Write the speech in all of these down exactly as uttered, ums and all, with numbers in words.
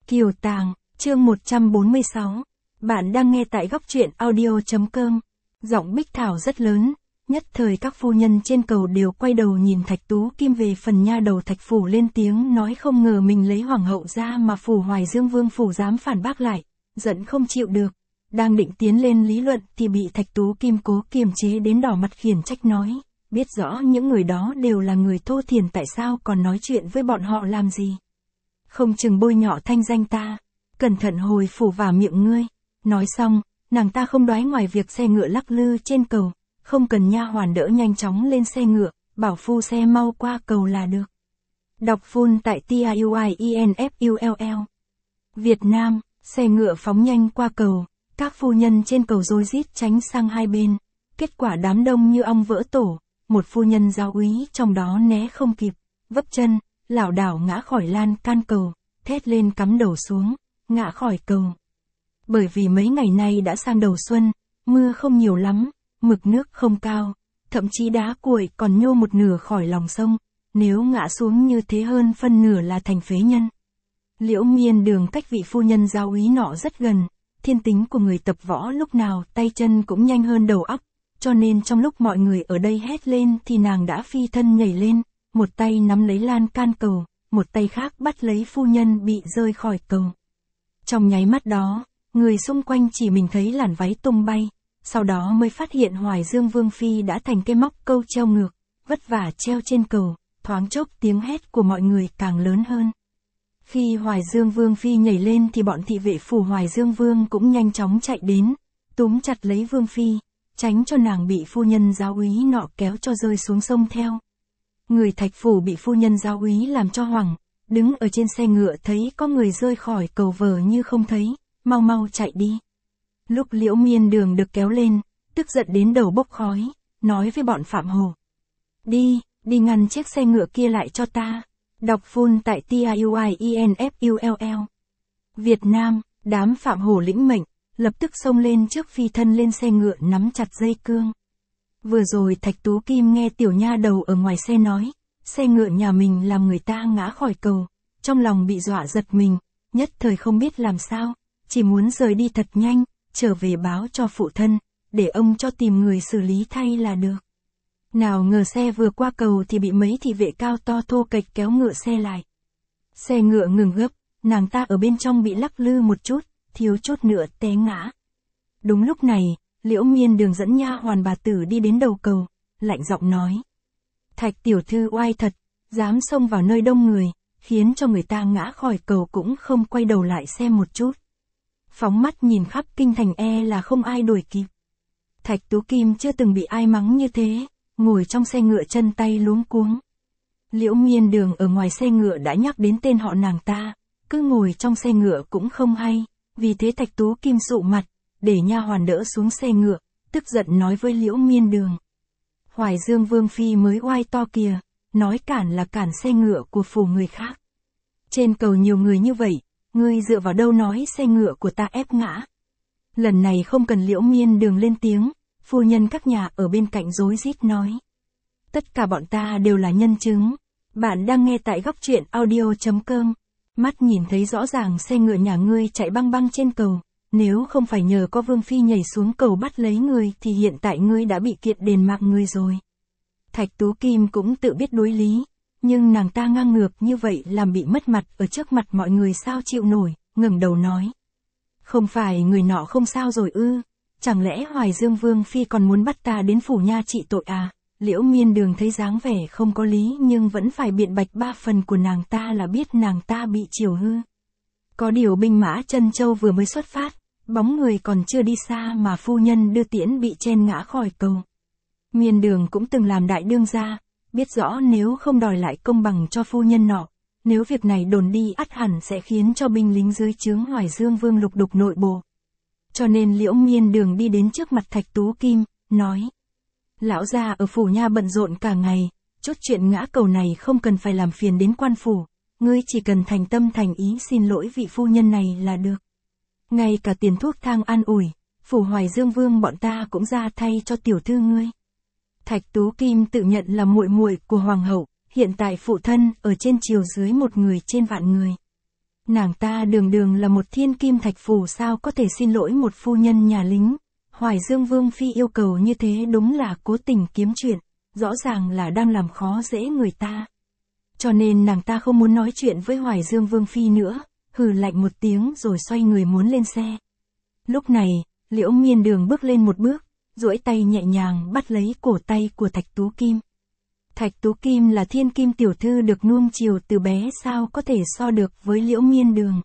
Kiều Tàng, chương một trăm bốn mươi sáu. Bạn đang nghe tại góc truyện audio.com. Giọng Bích Thảo rất lớn, nhất thời các phu nhân trên cầu đều quay đầu nhìn Thạch Tú Kim. Về phần nha đầu Thạch Phủ lên tiếng nói không ngờ mình lấy hoàng hậu ra mà Phủ Hoài Dương Vương Phủ dám phản bác lại, giận không chịu được. Đang định tiến lên lý luận thì bị Thạch Tú Kim cố kiềm chế đến đỏ mặt khiển trách nói, biết rõ những người đó đều là người thô thiển tại sao còn nói chuyện với bọn họ làm gì. Không chừng bôi nhọ thanh danh ta, cẩn thận hồi phủ vào miệng ngươi. Nói xong, nàng ta không đoái ngoài việc xe ngựa lắc lư trên cầu, không cần nha hoàn đỡ nhanh chóng lên xe ngựa, bảo phu xe mau qua cầu là được. Đọc full tại TIUIENFULL. Việt Nam, xe ngựa phóng nhanh qua cầu, các phu nhân trên cầu rối rít tránh sang hai bên, kết quả đám đông như ong vỡ tổ, một phu nhân giáo úy trong đó né không kịp, vấp chân, lảo đảo ngã khỏi lan can cầu, thét lên cắm đầu xuống, ngã khỏi cầu. Bởi vì mấy ngày nay đã sang đầu xuân, mưa không nhiều lắm, mực nước không cao, thậm chí đá cuội còn nhô một nửa khỏi lòng sông, nếu ngã xuống như thế hơn phân nửa là thành phế nhân. Liễu Miên Đường cách vị phu nhân giáo úy nọ rất gần, thiên tính của người tập võ lúc nào tay chân cũng nhanh hơn đầu óc, cho nên trong lúc mọi người ở đây hét lên thì nàng đã phi thân nhảy lên, một tay nắm lấy lan can cầu, một tay khác bắt lấy phu nhân bị rơi khỏi cầu. Trong nháy mắt đó, người xung quanh chỉ mình thấy làn váy tung bay, sau đó mới phát hiện Hoài Dương Vương Phi đã thành cái móc câu treo ngược, vất vả treo trên cầu, thoáng chốc tiếng hét của mọi người càng lớn hơn. Khi Hoài Dương Vương Phi nhảy lên thì bọn thị vệ phủ Hoài Dương Vương cũng nhanh chóng chạy đến, túm chặt lấy Vương Phi, tránh cho nàng bị phu nhân giáo úy nọ kéo cho rơi xuống sông theo. Người Thạch Phủ bị phu nhân giáo úy làm cho hoảng, đứng ở trên xe ngựa thấy có người rơi khỏi cầu vờ như không thấy, mau mau chạy đi. Lúc Liễu Miên Đường được kéo lên, tức giận đến đầu bốc khói, nói với bọn Phạm Hồ. Đi, đi ngăn chiếc xe ngựa kia lại cho ta. Đọc full tại TIUIENFULL. Việt Nam, đám Phạm Hồ lĩnh mệnh, lập tức xông lên trước phi thân lên xe ngựa nắm chặt dây cương. Vừa rồi Thạch Tú Kim nghe tiểu nha đầu ở ngoài xe nói, xe ngựa nhà mình làm người ta ngã khỏi cầu, trong lòng bị dọa giật mình, nhất thời không biết làm sao, chỉ muốn rời đi thật nhanh, trở về báo cho phụ thân, để ông cho tìm người xử lý thay là được. Nào ngờ xe vừa qua cầu thì bị mấy thị vệ cao to thô kệch kéo ngựa xe lại. Xe ngựa ngừng gấp, nàng ta ở bên trong bị lắc lư một chút, thiếu chút nữa té ngã. Đúng lúc này, Liễu Miên Đường dẫn nha hoàn bà tử đi đến đầu cầu, lạnh giọng nói. Thạch tiểu thư oai thật, dám xông vào nơi đông người, khiến cho người ta ngã khỏi cầu cũng không quay đầu lại xem một chút. Phóng mắt nhìn khắp kinh thành e là không ai đuổi kịp. Thạch Tú Kim chưa từng bị ai mắng như thế, ngồi trong xe ngựa chân tay luống cuống. Liễu Miên Đường ở ngoài xe ngựa đã nhắc đến tên họ nàng ta, cứ ngồi trong xe ngựa cũng không hay, vì thế Thạch Tú Kim sụ mặt, để nha hoàn đỡ xuống xe ngựa, tức giận nói với Liễu Miên Đường. Hoài Dương Vương Phi mới oai to kìa, nói cản là cản xe ngựa của phủ người khác. Trên cầu nhiều người như vậy, ngươi dựa vào đâu nói xe ngựa của ta ép ngã. Lần này không cần Liễu Miên Đường lên tiếng, phu nhân các nhà ở bên cạnh rối rít nói. Tất cả bọn ta đều là nhân chứng. Bạn đang nghe tại góc truyện audio.com. Mắt nhìn thấy rõ ràng xe ngựa nhà ngươi chạy băng băng trên cầu. Nếu không phải nhờ có Vương Phi nhảy xuống cầu bắt lấy ngươi thì hiện tại ngươi đã bị kiện đền mạng ngươi rồi. Thạch Tú Kim cũng tự biết đối lý. Nhưng nàng ta ngang ngược như vậy làm bị mất mặt ở trước mặt mọi người sao chịu nổi, ngẩng đầu nói. Không phải người nọ không sao rồi ư, chẳng lẽ Hoài Dương Vương Phi còn muốn bắt ta đến phủ nha trị tội à? Liễu Miên Đường thấy dáng vẻ không có lý nhưng vẫn phải biện bạch ba phần của nàng ta là biết nàng ta bị chiều hư. Có điều binh mã Trân Châu vừa mới xuất phát, bóng người còn chưa đi xa mà phu nhân đưa tiễn bị chen ngã khỏi cầu. Miên Đường cũng từng làm đại đương gia, biết rõ nếu không đòi lại công bằng cho phu nhân nọ, nếu việc này đồn đi ắt hẳn sẽ khiến cho binh lính dưới trướng Hoài Dương Vương lục đục nội bộ. Cho nên Liễu Miên Đường đi đến trước mặt Thạch Tú Kim, nói. Lão gia ở phủ nha bận rộn cả ngày, chút chuyện ngã cầu này không cần phải làm phiền đến quan phủ, ngươi chỉ cần thành tâm thành ý xin lỗi vị phu nhân này là được. Ngay cả tiền thuốc thang an ủi, phủ Hoài Dương Vương bọn ta cũng ra thay cho tiểu thư ngươi. Thạch Tú Kim tự nhận là muội muội của hoàng hậu, hiện tại phụ thân ở trên triều dưới một người trên vạn người. Nàng ta đường đường là một thiên kim thạch phù sao có thể xin lỗi một phu nhân nhà lính. Hoài Dương Vương Phi yêu cầu như thế đúng là cố tình kiếm chuyện, rõ ràng là đang làm khó dễ người ta. Cho nên nàng ta không muốn nói chuyện với Hoài Dương Vương Phi nữa, hừ lạnh một tiếng rồi xoay người muốn lên xe. Lúc này, Liễu Miên Đường bước lên một bước, duỗi tay nhẹ nhàng bắt lấy cổ tay của Thạch Tú Kim. Thạch Tú Kim là thiên kim tiểu thư được nuông chiều từ bé sao có thể so được với Liễu Miên Đường.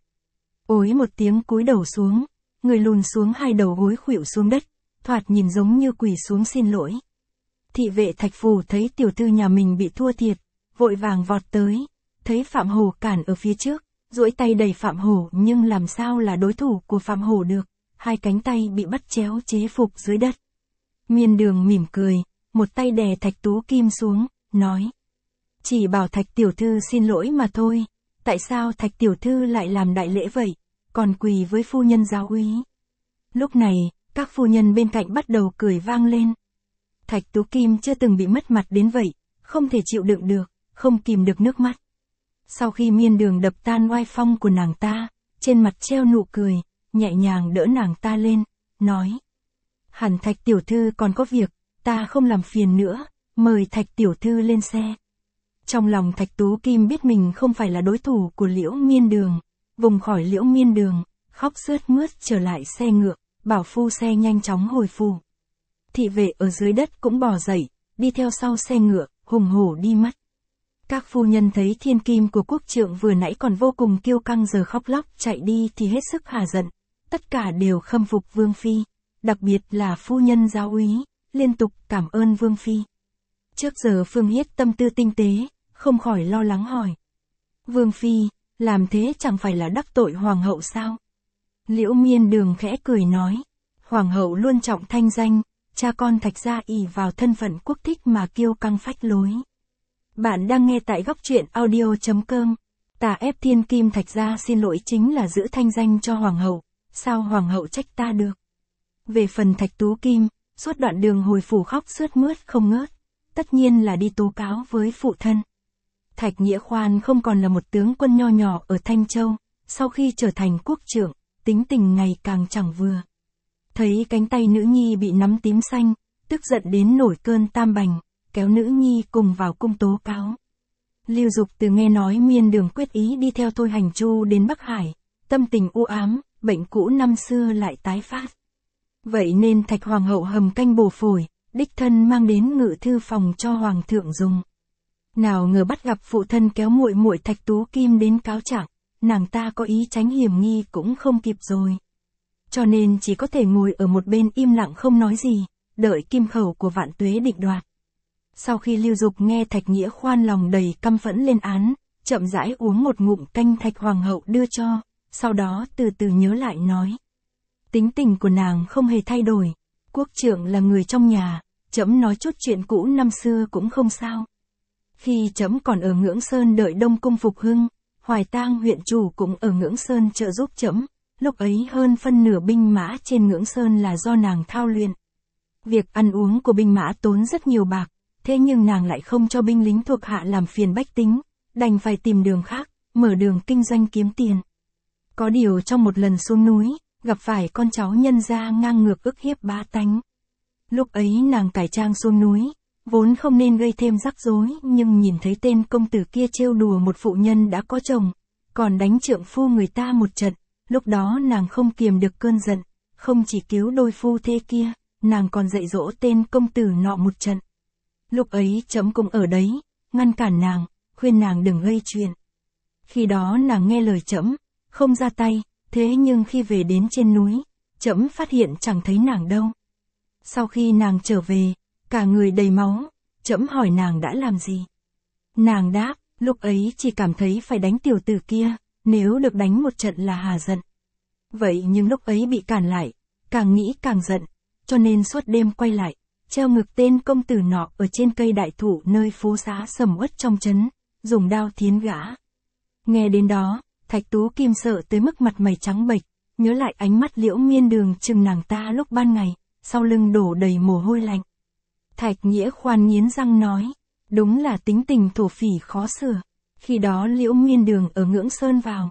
Ối một tiếng cúi đầu xuống, người lùn xuống hai đầu gối khuỵu xuống đất, thoạt nhìn giống như quỳ xuống xin lỗi. Thị vệ Thạch Phù thấy tiểu thư nhà mình bị thua thiệt, vội vàng vọt tới, thấy Phạm Hổ cản ở phía trước, duỗi tay đẩy Phạm Hổ nhưng làm sao là đối thủ của Phạm Hổ được, hai cánh tay bị bắt chéo chế phục dưới đất. Miên Đường mỉm cười, một tay đè Thạch Tú Kim xuống, nói. Chỉ bảo Thạch tiểu thư xin lỗi mà thôi, tại sao Thạch tiểu thư lại làm đại lễ vậy, còn quỳ với phu nhân giáo úy. Lúc này, các phu nhân bên cạnh bắt đầu cười vang lên. Thạch Tú Kim chưa từng bị mất mặt đến vậy, không thể chịu đựng được, không kìm được nước mắt. Sau khi Miên Đường đập tan oai phong của nàng ta, trên mặt treo nụ cười, nhẹ nhàng đỡ nàng ta lên, nói. Hẳn Thạch tiểu thư còn có việc, ta không làm phiền nữa, mời Thạch tiểu thư lên xe. Trong lòng Thạch Tú Kim biết mình không phải là đối thủ của Liễu Miên Đường, vùng khỏi Liễu Miên Đường, khóc sướt mướt trở lại xe ngựa, bảo phu xe nhanh chóng hồi phủ. Thị vệ ở dưới đất cũng bò dậy, đi theo sau xe ngựa, hùng hổ đi mất. Các phu nhân thấy thiên kim của quốc trượng vừa nãy còn vô cùng kiêu căng giờ khóc lóc chạy đi thì hết sức hả giận, tất cả đều khâm phục Vương Phi, đặc biệt là phu nhân giáo úy, liên tục cảm ơn Vương Phi. Trước giờ Phương Hiết tâm tư tinh tế, không khỏi lo lắng hỏi. Vương Phi, làm thế chẳng phải là đắc tội Hoàng hậu sao? Liễu Miên Đường khẽ cười nói, Hoàng hậu luôn trọng thanh danh, cha con Thạch gia ỷ vào thân phận quốc thích mà kiêu căng phách lối. Bạn đang nghe tại góc truyện audio chấm com. Ta ép thiên kim Thạch gia xin lỗi chính là giữ thanh danh cho Hoàng hậu, sao Hoàng hậu trách ta được? Về phần Thạch Tú Kim, suốt đoạn đường hồi phủ khóc sướt mướt không ngớt, tất nhiên là đi tố cáo với phụ thân. Thạch Nghĩa Khoan không còn là một tướng quân nho nhỏ ở Thanh Châu, sau khi trở thành quốc trưởng, tính tình ngày càng chẳng vừa. Thấy cánh tay nữ nhi bị nắm tím xanh, tức giận đến nổi cơn tam bành, kéo nữ nhi cùng vào cung tố cáo. Lưu Dục từ nghe nói Miên Đường quyết ý đi theo Thôi Hành Chu đến Bắc Hải, tâm tình u ám, bệnh cũ năm xưa lại tái phát. Vậy nên Thạch Hoàng hậu hầm canh bổ phổi, đích thân mang đến ngự thư phòng cho Hoàng thượng dùng. Nào ngờ bắt gặp phụ thân kéo muội muội Thạch Tú Kim đến cáo trạng, nàng ta có ý tránh hiểm nghi cũng không kịp rồi. Cho nên chỉ có thể ngồi ở một bên im lặng không nói gì, đợi kim khẩu của Vạn Tuế định đoạt. Sau khi Lưu Dục nghe Thạch Nghĩa Khoan lòng đầy căm phẫn lên án, chậm rãi uống một ngụm canh Thạch Hoàng hậu đưa cho, sau đó từ từ nhớ lại nói. Tính tình của nàng không hề thay đổi, quốc trưởng là người trong nhà, trẫm nói chút chuyện cũ năm xưa cũng không sao. Khi trẫm còn ở Ngưỡng Sơn đợi Đông Cung phục hưng, Hoài Tang huyện chủ cũng ở Ngưỡng Sơn trợ giúp trẫm, lúc ấy hơn phân nửa binh mã trên Ngưỡng Sơn là do nàng thao luyện. Việc ăn uống của binh mã tốn rất nhiều bạc, thế nhưng nàng lại không cho binh lính thuộc hạ làm phiền bách tính, đành phải tìm đường khác, mở đường kinh doanh kiếm tiền. Có điều trong một lần xuống núi, gặp phải con cháu nhân gia ngang ngược ức hiếp bá tánh. Lúc ấy nàng cải trang xuống núi, vốn không nên gây thêm rắc rối, nhưng nhìn thấy tên công tử kia trêu đùa một phụ nhân đã có chồng, còn đánh trượng phu người ta một trận, lúc đó nàng không kiềm được cơn giận, không chỉ cứu đôi phu thê kia, nàng còn dạy dỗ tên công tử nọ một trận. Lúc ấy trẫm cũng ở đấy, ngăn cản nàng, khuyên nàng đừng gây chuyện. Khi đó nàng nghe lời trẫm, không ra tay, thế nhưng khi về đến trên núi, trẫm phát hiện chẳng thấy nàng đâu. Sau khi nàng trở về, cả người đầy máu, trẫm hỏi nàng đã làm gì. Nàng đáp, lúc ấy chỉ cảm thấy phải đánh tiểu tử kia, nếu được đánh một trận là hà giận. Vậy nhưng lúc ấy bị cản lại, càng nghĩ càng giận, cho nên suốt đêm quay lại, treo ngực tên công tử nọ ở trên cây đại thụ nơi phố xá sầm uất trong trấn, dùng đao thiến gã. Nghe đến đó, Thạch Tú Kim sợ tới mức mặt mày trắng bệch, nhớ lại ánh mắt Liễu Miên Đường chừng nàng ta lúc ban ngày, sau lưng đổ đầy mồ hôi lạnh. Thạch Nghĩa Khoan nghiến răng nói, đúng là tính tình thổ phỉ khó sửa. Khi đó Liễu Miên Đường ở Ngưỡng Sơn vào,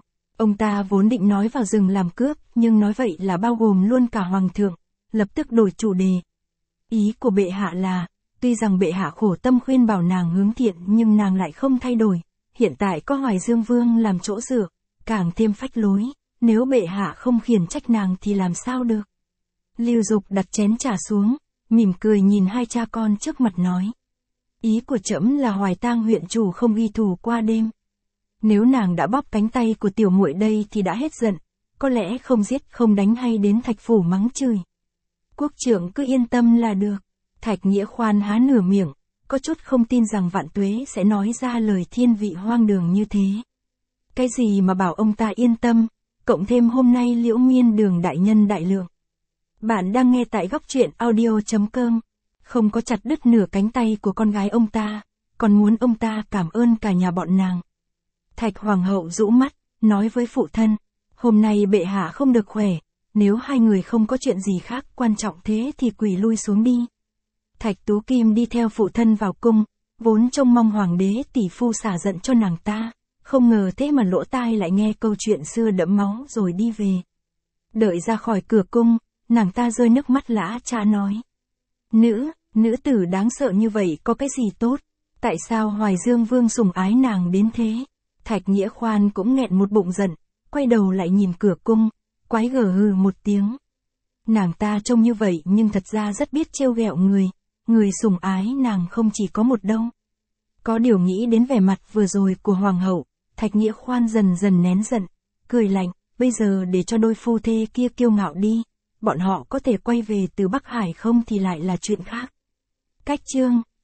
Ông ta vốn định nói vào rừng làm cướp, nhưng nói vậy là bao gồm luôn cả hoàng thượng, lập tức đổi chủ đề. Ý của bệ hạ là, tuy rằng bệ hạ khổ tâm khuyên bảo nàng hướng thiện nhưng nàng lại không thay đổi, hiện tại có Hoài Dương Vương làm chỗ dựa, càng thêm phách lối, nếu bệ hạ không khiển trách nàng thì làm sao được. Lưu Dục đặt chén trà xuống, mỉm cười nhìn hai cha con trước mặt nói. Ý của trẫm là Hoài Tang huyện chủ không ghi thù qua đêm. Nếu nàng đã bóp cánh tay của tiểu muội đây thì đã hết giận, có lẽ không giết không đánh hay đến Thạch phủ mắng chửi. Quốc trưởng cứ yên tâm là được. Thạch Nghĩa Khoan há nửa miệng, có chút không tin rằng Vạn Tuế sẽ nói ra lời thiên vị hoang đường như thế. Cái gì mà bảo ông ta yên tâm, cộng thêm hôm nay Liễu Miên Đường đại nhân đại lượng. Bạn đang nghe tại góc truyện audio chấm com, không có chặt đứt nửa cánh tay của con gái ông ta, còn muốn ông ta cảm ơn cả nhà bọn nàng. Thạch Hoàng hậu rũ mắt, nói với phụ thân, hôm nay bệ hạ không được khỏe, nếu hai người không có chuyện gì khác quan trọng thế thì quỳ lui xuống đi. Thạch Tú Kim đi theo phụ thân vào cung, vốn trông mong hoàng đế tỷ phu xả giận cho nàng ta, không ngờ thế mà lỗ tai lại nghe câu chuyện xưa đẫm máu rồi đi về. Đợi ra khỏi cửa cung, nàng ta rơi nước mắt lã chã nói. Nữ, nữ tử đáng sợ như vậy có cái gì tốt, tại sao Hoài Dương Vương sủng ái nàng đến thế? Thạch Nghĩa Khoan cũng nghẹn một bụng giận, quay đầu lại nhìn cửa cung, quái gở hừ một tiếng. Nàng ta trông như vậy nhưng thật ra rất biết trêu ghẹo người, người sủng ái nàng không chỉ có một đâu. Có điều nghĩ đến vẻ mặt vừa rồi của hoàng hậu, Thạch Nghĩa Khoan dần dần nén giận, cười lạnh, bây giờ để cho đôi phu thê kia kiêu ngạo đi, bọn họ có thể quay về từ Bắc Hải không thì lại là chuyện khác. Cách chương